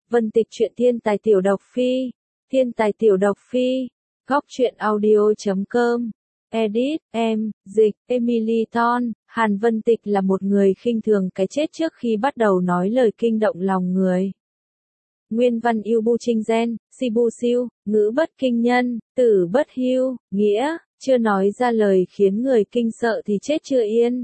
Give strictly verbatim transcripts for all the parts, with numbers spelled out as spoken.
Vân Tịch truyện thiên tài tiểu độc phi, thiên tài tiểu độc phi, góc truyện audio chấm com, edit, em, dịch, Emily Ton, Hàn Vân Tịch là một người khinh thường cái chết trước khi bắt đầu nói lời kinh động lòng người. Nguyên văn yêu bu trinh gen, si bu siêu, ngữ bất kinh nhân, tử bất hưu, nghĩa, chưa nói ra lời khiến người kinh sợ thì chết chưa yên.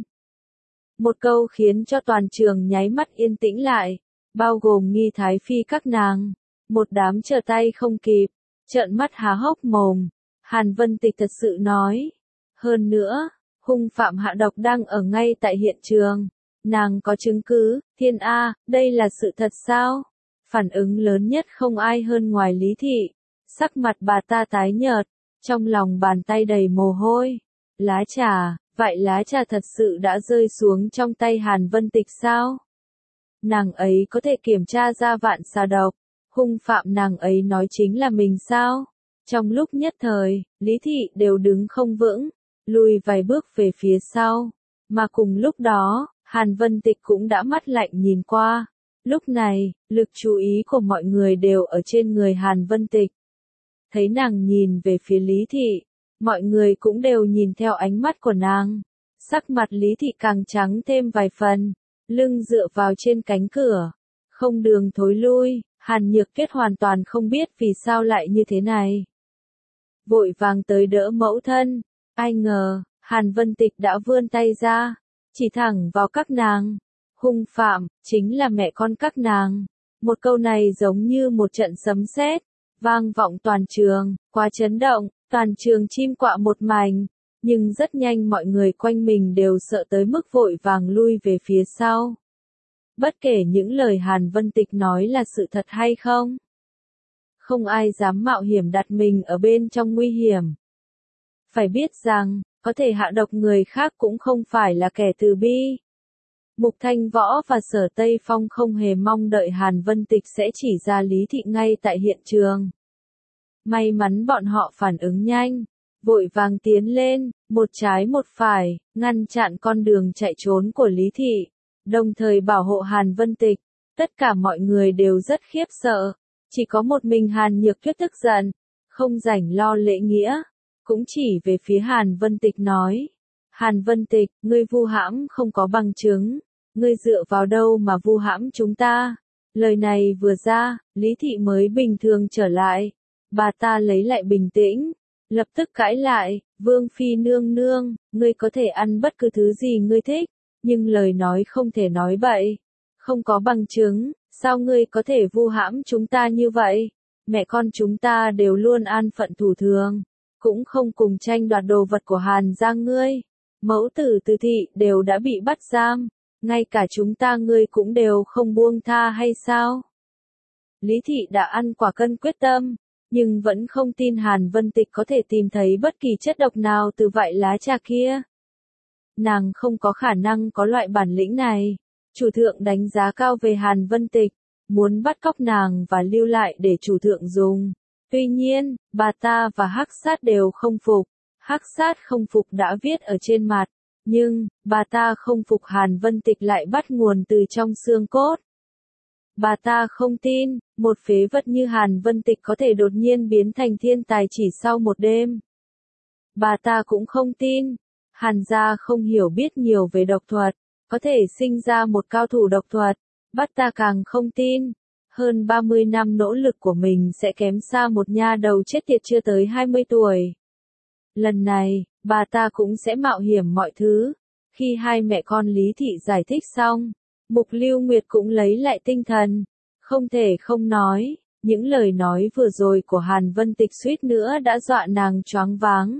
Một câu khiến cho toàn trường nháy mắt yên tĩnh lại, bao gồm Nghi Thái Phi các nàng. Một đám trở tay không kịp, trợn mắt há hốc mồm. Hàn Vân Tịch thật sự nói. Hơn nữa, hung phạm hạ độc đang ở ngay tại hiện trường. Nàng có chứng cứ, thiên A, đây là sự thật sao? Phản ứng lớn nhất không ai hơn ngoài Lý Thị. Sắc mặt bà ta tái nhợt, trong lòng bàn tay đầy mồ hôi. Lá trà, vậy lá trà thật sự đã rơi xuống trong tay Hàn Vân Tịch sao? Nàng ấy có thể kiểm tra ra vạn xà độc, hung phạm nàng ấy nói chính là mình sao? Trong lúc nhất thời, Lý Thị đều đứng không vững, lùi vài bước về phía sau. Mà cùng lúc đó, Hàn Vân Tịch cũng đã mắt lạnh nhìn qua. Lúc này, lực chú ý của mọi người đều ở trên người Hàn Vân Tịch. Thấy nàng nhìn về phía Lý Thị, mọi người cũng đều nhìn theo ánh mắt của nàng. Sắc mặt Lý Thị càng trắng thêm vài phần, lưng dựa vào trên cánh cửa. Không đường thối lui, Hàn Nhược Tuyết hoàn toàn không biết vì sao lại như thế này. Vội vàng tới đỡ mẫu thân, ai ngờ, Hàn Vân Tịch đã vươn tay ra, chỉ thẳng vào các nàng. Hung phạm, chính là mẹ con các nàng. Một câu này giống như một trận sấm sét, vang vọng toàn trường, quá chấn động, toàn trường chim quạ một mảnh. Nhưng rất nhanh mọi người quanh mình đều sợ tới mức vội vàng lui về phía sau. Bất kể những lời Hàn Vân Tịch nói là sự thật hay không, không ai dám mạo hiểm đặt mình ở bên trong nguy hiểm. Phải biết rằng, có thể hạ độc người khác cũng không phải là kẻ từ bi. Mục Thanh Võ và Sở Tây Phong không hề mong đợi Hàn Vân Tịch sẽ chỉ ra Lý Thị ngay tại hiện trường. May mắn bọn họ phản ứng nhanh, vội vàng tiến lên, một trái một phải, ngăn chặn con đường chạy trốn của Lý Thị, đồng thời bảo hộ Hàn Vân Tịch. Tất cả mọi người đều rất khiếp sợ, chỉ có một mình Hàn Nhược Tuyết tức giận, không rảnh lo lễ nghĩa, cũng chỉ về phía Hàn Vân Tịch nói. Hàn Vân Tịch, ngươi vu hãm không có bằng chứng, ngươi dựa vào đâu mà vu hãm chúng ta? Lời này vừa ra, Lý Thị mới bình thường trở lại, bà ta lấy lại bình tĩnh, lập tức cãi lại, Vương Phi nương nương, ngươi có thể ăn bất cứ thứ gì ngươi thích, nhưng lời nói không thể nói bậy, không có bằng chứng, sao ngươi có thể vu hãm chúng ta như vậy? Mẹ con chúng ta đều luôn an phận thủ thường, cũng không cùng tranh đoạt đồ vật của Hàn gia ngươi. Mẫu tử Từ Thị đều đã bị bắt giam, ngay cả chúng ta ngươi cũng đều không buông tha hay sao? Lý Thị đã ăn quả cân quyết tâm, nhưng vẫn không tin Hàn Vân Tịch có thể tìm thấy bất kỳ chất độc nào từ vại lá trà kia. Nàng không có khả năng có loại bản lĩnh này. Chủ thượng đánh giá cao về Hàn Vân Tịch, muốn bắt cóc nàng và lưu lại để chủ thượng dùng. Tuy nhiên, bà ta và Hắc Sát đều không phục. Hắc Sát không phục đã viết ở trên mặt, nhưng, bà ta không phục Hàn Vân Tịch lại bắt nguồn từ trong xương cốt. Bà ta không tin, một phế vật như Hàn Vân Tịch có thể đột nhiên biến thành thiên tài chỉ sau một đêm. Bà ta cũng không tin, Hàn gia không hiểu biết nhiều về độc thuật, có thể sinh ra một cao thủ độc thuật, bắt ta càng không tin. Hơn ba mươi năm nỗ lực của mình sẽ kém xa một nha đầu chết tiệt chưa tới hai mươi tuổi. Lần này, bà ta cũng sẽ mạo hiểm mọi thứ. Khi hai mẹ con Lý Thị giải thích xong, Mục Lưu Nguyệt cũng lấy lại tinh thần. Không thể không nói, những lời nói vừa rồi của Hàn Vân Tịch suýt nữa đã dọa nàng choáng váng.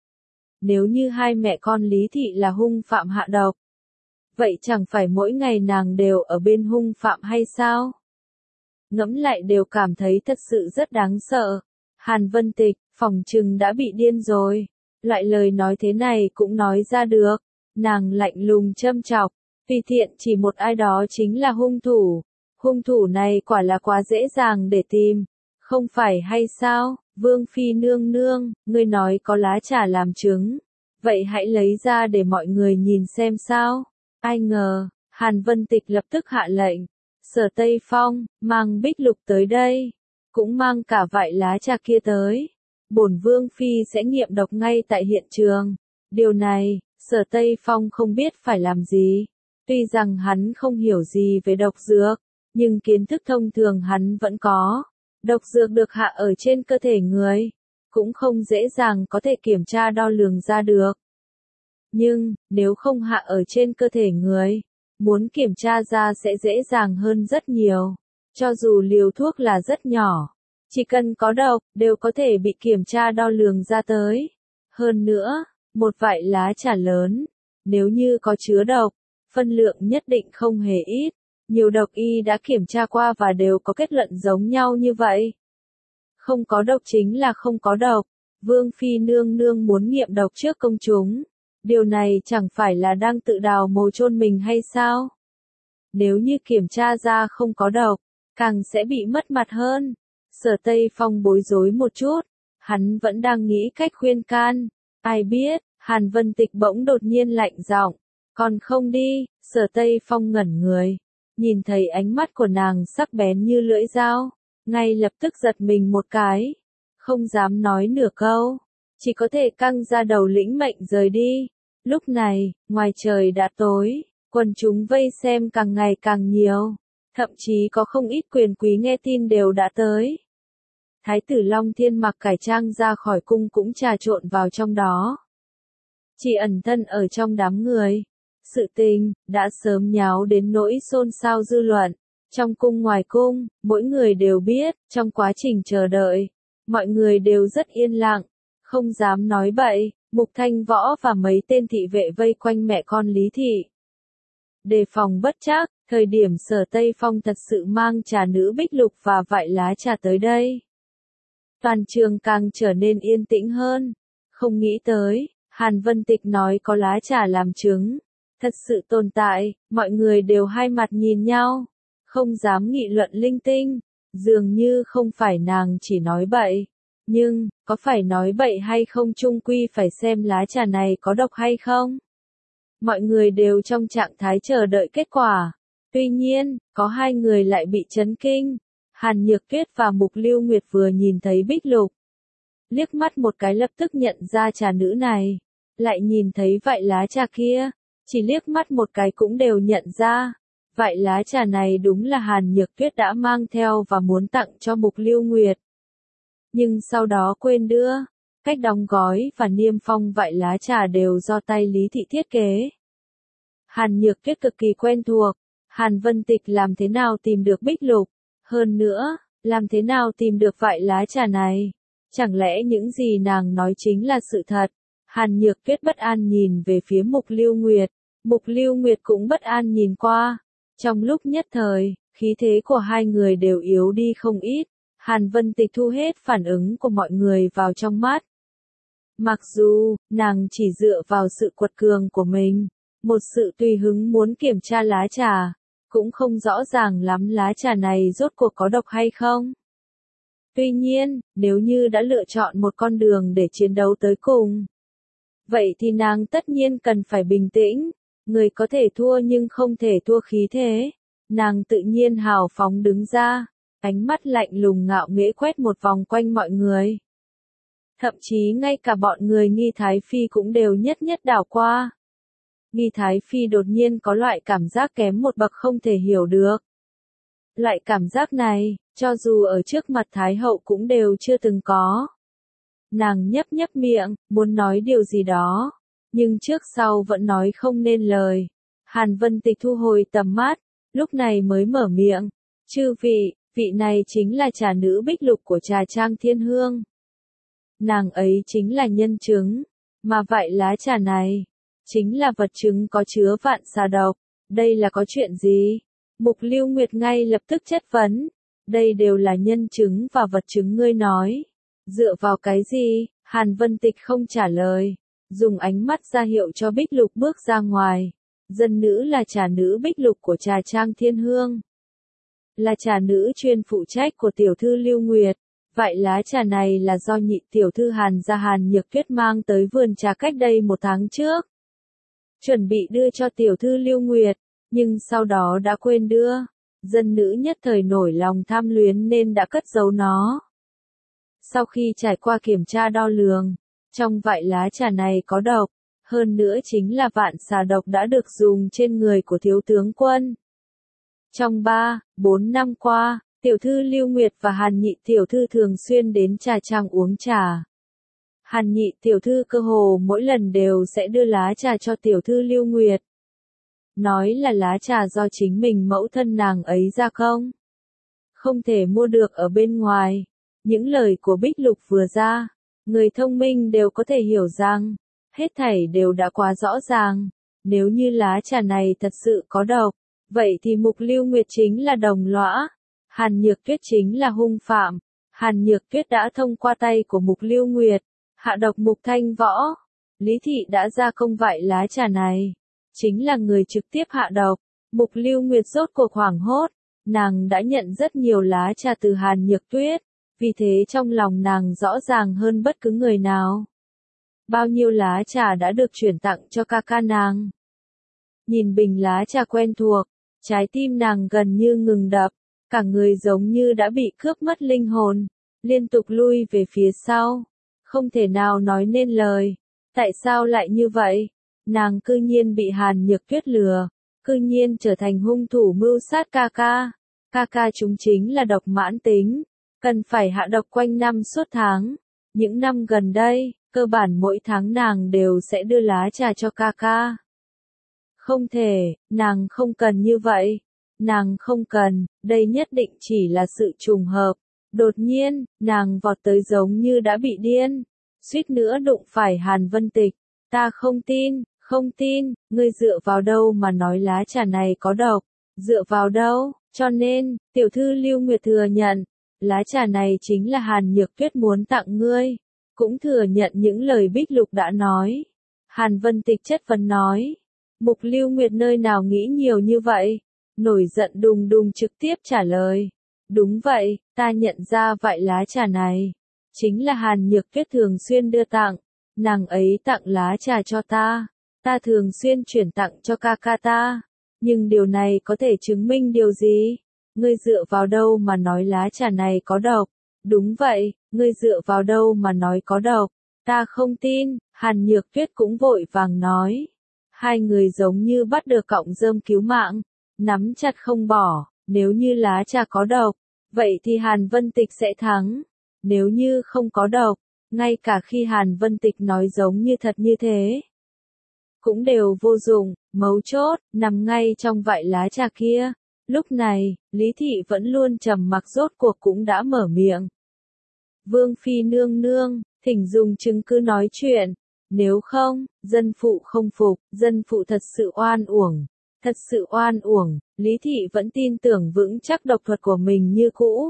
Nếu như hai mẹ con Lý Thị là hung phạm hạ độc, vậy chẳng phải mỗi ngày nàng đều ở bên hung phạm hay sao? Ngẫm lại đều cảm thấy thật sự rất đáng sợ. Hàn Vân Tịch, phỏng chừng đã bị điên rồi. Loại lời nói thế này cũng nói ra được. Nàng lạnh lùng châm chọc. Tùy tiện chỉ một ai đó chính là hung thủ. Hung thủ này quả là quá dễ dàng để tìm. Không phải hay sao? Vương Phi nương nương, ngươi nói có lá trà làm chứng. Vậy hãy lấy ra để mọi người nhìn xem sao. Ai ngờ, Hàn Vân Tịch lập tức hạ lệnh. Sở Tây Phong, mang Bích Lục tới đây, cũng mang cả vại lá trà kia tới. Bổn Vương Phi sẽ nghiệm độc ngay tại hiện trường. Điều này, Sở Tây Phong không biết phải làm gì. Tuy rằng hắn không hiểu gì về độc dược, nhưng kiến thức thông thường hắn vẫn có. Độc dược được hạ ở trên cơ thể người, cũng không dễ dàng có thể kiểm tra đo lường ra được. Nhưng, nếu không hạ ở trên cơ thể người, muốn kiểm tra ra sẽ dễ dàng hơn rất nhiều. Cho dù liều thuốc là rất nhỏ, chỉ cần có độc, đều có thể bị kiểm tra đo lường ra tới. Hơn nữa, một vại lá trà lớn, nếu như có chứa độc, phân lượng nhất định không hề ít. Nhiều độc y đã kiểm tra qua và đều có kết luận giống nhau như vậy. Không có độc chính là không có độc. Vương Phi nương nương muốn nghiệm độc trước công chúng. Điều này chẳng phải là đang tự đào mồ chôn mình hay sao? Nếu như kiểm tra ra không có độc, càng sẽ bị mất mặt hơn. Sở Tây Phong bối rối một chút, hắn vẫn đang nghĩ cách khuyên can. Ai biết, Hàn Vân Tịch bỗng đột nhiên lạnh giọng, còn không đi. Sở Tây Phong ngẩn người, nhìn thấy ánh mắt của nàng sắc bén như lưỡi dao, ngay lập tức giật mình một cái, không dám nói nửa câu, chỉ có thể căng ra đầu lĩnh mệnh rời đi. Lúc này, ngoài trời đã tối, quần chúng vây xem càng ngày càng nhiều, thậm chí có không ít quyền quý nghe tin đều đã tới. Thái tử Long Thiên mặc cải trang ra khỏi cung cũng trà trộn vào trong đó. Chỉ ẩn thân ở trong đám người. Sự tình đã sớm nháo đến nỗi xôn xao dư luận. Trong cung ngoài cung, mỗi người đều biết, trong quá trình chờ đợi, mọi người đều rất yên lặng, không dám nói bậy. Mục Thanh Võ và mấy tên thị vệ vây quanh mẹ con Lý Thị. Đề phòng bất trắc, thời điểm Sở Tây Phong thật sự mang trà nữ Bích Lục và vại lá trà tới đây. Toàn trường càng trở nên yên tĩnh hơn. Không nghĩ tới, Hàn Vân Tịch nói có lá trà làm chứng. Thật sự tồn tại, mọi người đều hai mặt nhìn nhau. Không dám nghị luận linh tinh. Dường như không phải nàng chỉ nói bậy. Nhưng, có phải nói bậy hay không chung quy phải xem lá trà này có độc hay không? Mọi người đều trong trạng thái chờ đợi kết quả. Tuy nhiên, có hai người lại bị chấn kinh. Hàn Nhược Tuyết và Mục Lưu Nguyệt vừa nhìn thấy Bích Lục, liếc mắt một cái lập tức nhận ra trà nữ này. Lại nhìn thấy vại lá trà kia, chỉ liếc mắt một cái cũng đều nhận ra. Vại lá trà này đúng là Hàn Nhược Tuyết đã mang theo và muốn tặng cho Mục Lưu Nguyệt. Nhưng sau đó quên đưa, cách đóng gói và niêm phong vại lá trà đều do tay Lý Thị thiết kế. Hàn Nhược Tuyết cực kỳ quen thuộc, Hàn Vân Tịch làm thế nào tìm được Bích Lục, hơn nữa, làm thế nào tìm được vại lá trà này, chẳng lẽ những gì nàng nói chính là sự thật. Hàn Nhược Tuyết bất an nhìn về phía Mục Lưu Nguyệt, Mục Lưu Nguyệt cũng bất an nhìn qua. Trong lúc nhất thời, khí thế của hai người đều yếu đi không ít. Hàn Vân Tịch thu hết phản ứng của mọi người vào trong mắt. Mặc dù, nàng chỉ dựa vào sự quật cường của mình, một sự tùy hứng muốn kiểm tra lá trà, cũng không rõ ràng lắm lá trà này rốt cuộc có độc hay không. Tuy nhiên, nếu như đã lựa chọn một con đường để chiến đấu tới cùng, vậy thì nàng tất nhiên cần phải bình tĩnh. Người có thể thua nhưng không thể thua khí thế. Nàng tự nhiên hào phóng đứng ra, ánh mắt lạnh lùng ngạo nghễ quét một vòng quanh mọi người. Thậm chí ngay cả bọn người Nghi Thái Phi cũng đều nhất nhất đảo qua. Nghi Thái Phi đột nhiên có loại cảm giác kém một bậc không thể hiểu được. Loại cảm giác này, cho dù ở trước mặt Thái Hậu cũng đều chưa từng có. Nàng nhấp nhấp miệng, muốn nói điều gì đó, nhưng trước sau vẫn nói không nên lời. Hàn Vân Tịch thu hồi tầm mắt, lúc này mới mở miệng. Chư vị, vị này chính là trà nữ Bích Lục của trà trang Thiên Hương. Nàng ấy chính là nhân chứng, mà vại lá trà này, chính là vật chứng có chứa vạn xà độc. Đây là có chuyện gì? Mục Lưu Nguyệt ngay lập tức chất vấn. Đây đều là nhân chứng và vật chứng ngươi nói. Dựa vào cái gì? Hàn Vân Tịch không trả lời, dùng ánh mắt ra hiệu cho Bích Lục bước ra ngoài. Dân nữ là trà nữ Bích Lục của trà trang Thiên Hương, là trà nữ chuyên phụ trách của tiểu thư Lưu Nguyệt. Vại lá trà này là do nhị tiểu thư Hàn gia Hàn Nhược Tuyết mang tới vườn trà cách đây một tháng trước, chuẩn bị đưa cho tiểu thư Lưu Nguyệt, nhưng sau đó đã quên đưa. dân nữ nhất thời nổi lòng tham luyến nên đã cất giấu nó. Sau khi trải qua kiểm tra đo lường, trong vại lá trà này có độc, hơn nữa chính là vạn xà độc đã được dùng trên người của thiếu tướng quân. Trong ba, bốn năm qua, tiểu thư Lưu Nguyệt và Hàn Nhị tiểu thư thường xuyên đến trà trang uống trà. Hàn Nhị tiểu thư cơ hồ mỗi lần đều sẽ đưa lá trà cho tiểu thư Lưu Nguyệt. Nói là lá trà do chính mình mẫu thân nàng ấy ra không? Không thể mua được ở bên ngoài. Những lời của Bích Lục vừa ra, người thông minh đều có thể hiểu rằng, hết thảy đều đã quá rõ ràng. Nếu như lá trà này thật sự có độc, vậy thì Mục Lưu Nguyệt chính là đồng lõa, Hàn Nhược Tuyết chính là hung phạm. Hàn Nhược Tuyết đã thông qua tay của Mục Lưu Nguyệt, hạ độc Mục Thanh Võ. Lý Thị đã ra công vại lá trà này, chính là người trực tiếp hạ độc. Mục Lưu Nguyệt rốt cuộc hoảng hốt, nàng đã nhận rất nhiều lá trà từ Hàn Nhược Tuyết, vì thế trong lòng nàng rõ ràng hơn bất cứ người nào. Bao nhiêu lá trà đã được chuyển tặng cho ca ca nàng. Nhìn bình lá trà quen thuộc, trái tim nàng gần như ngừng đập, cả người giống như đã bị cướp mất linh hồn, liên tục lui về phía sau, không thể nào nói nên lời. Tại sao lại như vậy? Nàng cư nhiên bị Hàn Nhược Tuyết lừa, cư nhiên trở thành hung thủ mưu sát ca ca. Ca ca chúng chính là độc mãn tính, cần phải hạ độc quanh năm suốt tháng. Những năm gần đây, cơ bản mỗi tháng nàng đều sẽ đưa lá trà cho ca ca. Không thể, nàng không cần như vậy. Nàng không cần, đây nhất định chỉ là sự trùng hợp. Đột nhiên, nàng vọt tới giống như đã bị điên, suýt nữa đụng phải Hàn Vân Tịch. Ta không tin, không tin, ngươi dựa vào đâu mà nói lá trà này có độc, dựa vào đâu? Cho nên, tiểu thư Lưu Nguyệt thừa nhận, lá trà này chính là Hàn Nhược Tuyết muốn tặng ngươi, cũng thừa nhận những lời Bích Lục đã nói. Hàn Vân Tịch chất vấn nói, Mục Lưu Nguyệt nơi nào nghĩ nhiều như vậy, nổi giận đùng đùng trực tiếp trả lời, đúng vậy, ta nhận ra vại lá trà này, chính là Hàn Nhược Tuyết thường xuyên đưa tặng, nàng ấy tặng lá trà cho ta, ta thường xuyên chuyển tặng cho ca ca ta, nhưng điều này có thể chứng minh điều gì? Ngươi dựa vào đâu mà nói lá trà này có độc? Đúng vậy, ngươi dựa vào đâu mà nói có độc? Ta không tin, Hàn Nhược Tuyết cũng vội vàng nói. Hai người giống như bắt được cọng rơm cứu mạng, nắm chặt không bỏ, nếu như lá trà có độc, vậy thì Hàn Vân Tịch sẽ thắng. Nếu như không có độc, ngay cả khi Hàn Vân Tịch nói giống như thật như thế, cũng đều vô dụng, mấu chốt, nằm ngay trong vại lá trà kia. Lúc này, Lý Thị vẫn luôn trầm mặc rốt cuộc cũng đã mở miệng. Vương Phi nương nương, thỉnh dùng chứng cứ nói chuyện, nếu không, dân phụ không phục, dân phụ thật sự oan uổng, thật sự oan uổng. Lý Thị vẫn tin tưởng vững chắc độc thuật của mình như cũ.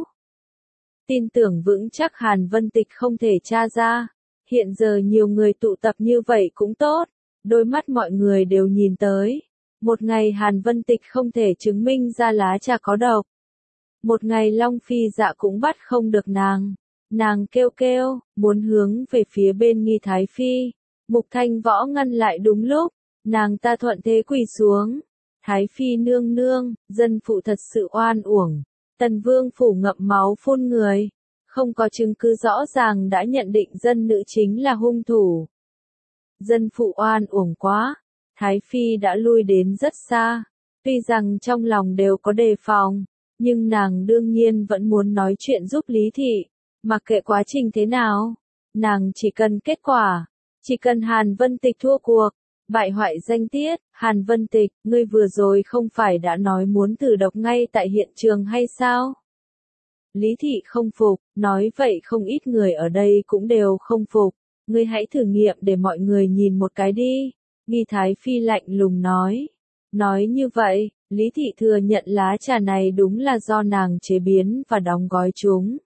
Tin tưởng vững chắc Hàn Vân Tịch không thể tra ra, hiện giờ nhiều người tụ tập như vậy cũng tốt. Đôi mắt mọi người đều nhìn tới. Một ngày Hàn Vân Tịch không thể chứng minh ra lá trà có độc. Một ngày Long Phi Dạ cũng bắt không được nàng. Nàng kêu kêu, muốn hướng về phía bên Nghi Thái Phi. Mục Thanh Võ ngăn lại đúng lúc. Nàng ta thuận thế quỳ xuống. Thái Phi nương nương, dân phụ thật sự oan uổng. Tần Vương phủ ngậm máu phun người. Không có chứng cứ rõ ràng đã nhận định dân nữ chính là hung thủ. Dân phụ oan uổng quá, Thái Phi đã lui đến rất xa, tuy rằng trong lòng đều có đề phòng, nhưng nàng đương nhiên vẫn muốn nói chuyện giúp Lý Thị, mặc kệ quá trình thế nào, nàng chỉ cần kết quả, chỉ cần Hàn Vân Tịch thua cuộc, bại hoại danh tiết. Hàn Vân Tịch, ngươi vừa rồi không phải đã nói muốn thử độc ngay tại hiện trường hay sao? Lý Thị không phục, nói vậy không ít người ở đây cũng đều không phục. Ngươi hãy thử nghiệm để mọi người nhìn một cái đi. Nghi Thái Phi lạnh lùng nói. Nói như vậy, Lý Thị thừa nhận lá trà này đúng là do nàng chế biến và đóng gói chúng.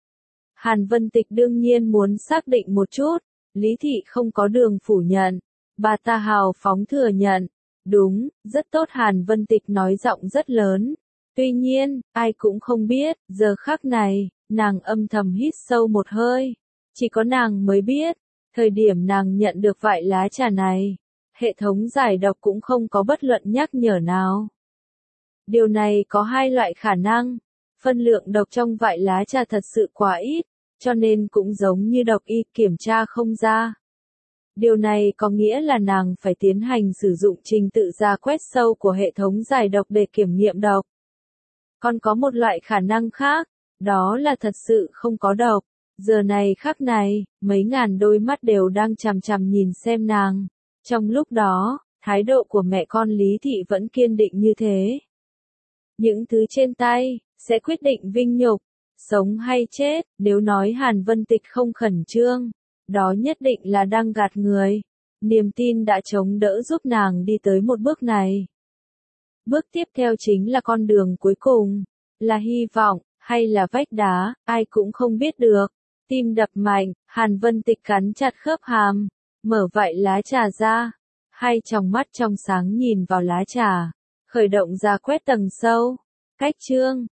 Hàn Vân Tịch đương nhiên muốn xác định một chút. Lý Thị không có đường phủ nhận. Bà ta hào phóng thừa nhận. Đúng, rất tốt. Hàn Vân Tịch nói giọng rất lớn. Tuy nhiên, ai cũng không biết, giờ khắc này, nàng âm thầm hít sâu một hơi. Chỉ có nàng mới biết. Thời điểm nàng nhận được vại lá trà này, hệ thống giải độc cũng không có bất luận nhắc nhở nào. Điều này có hai loại khả năng. Phân lượng độc trong vại lá trà thật sự quá ít, cho nên cũng giống như độc y kiểm tra không ra. Điều này có nghĩa là nàng phải tiến hành sử dụng trình tự ra quét sâu của hệ thống giải độc để kiểm nghiệm độc. Còn có một loại khả năng khác, đó là thật sự không có độc. Giờ này khắc này, mấy ngàn đôi mắt đều đang chằm chằm nhìn xem nàng. Trong lúc đó, thái độ của mẹ con Lý Thị vẫn kiên định như thế. Những thứ trên tay, sẽ quyết định vinh nhục, sống hay chết. Nếu nói Hàn Vân Tịch không khẩn trương, đó nhất định là đang gạt người. Niềm tin đã chống đỡ giúp nàng đi tới một bước này. Bước tiếp theo chính là con đường cuối cùng, là hy vọng, hay là vách đá, ai cũng không biết được. Tim đập mạnh, Hàn Vân Tịch cắn chặt khớp hàm, mở vại lá trà ra, hai tròng mắt trong sáng nhìn vào lá trà, khởi động ra quét tầng sâu. Cách chương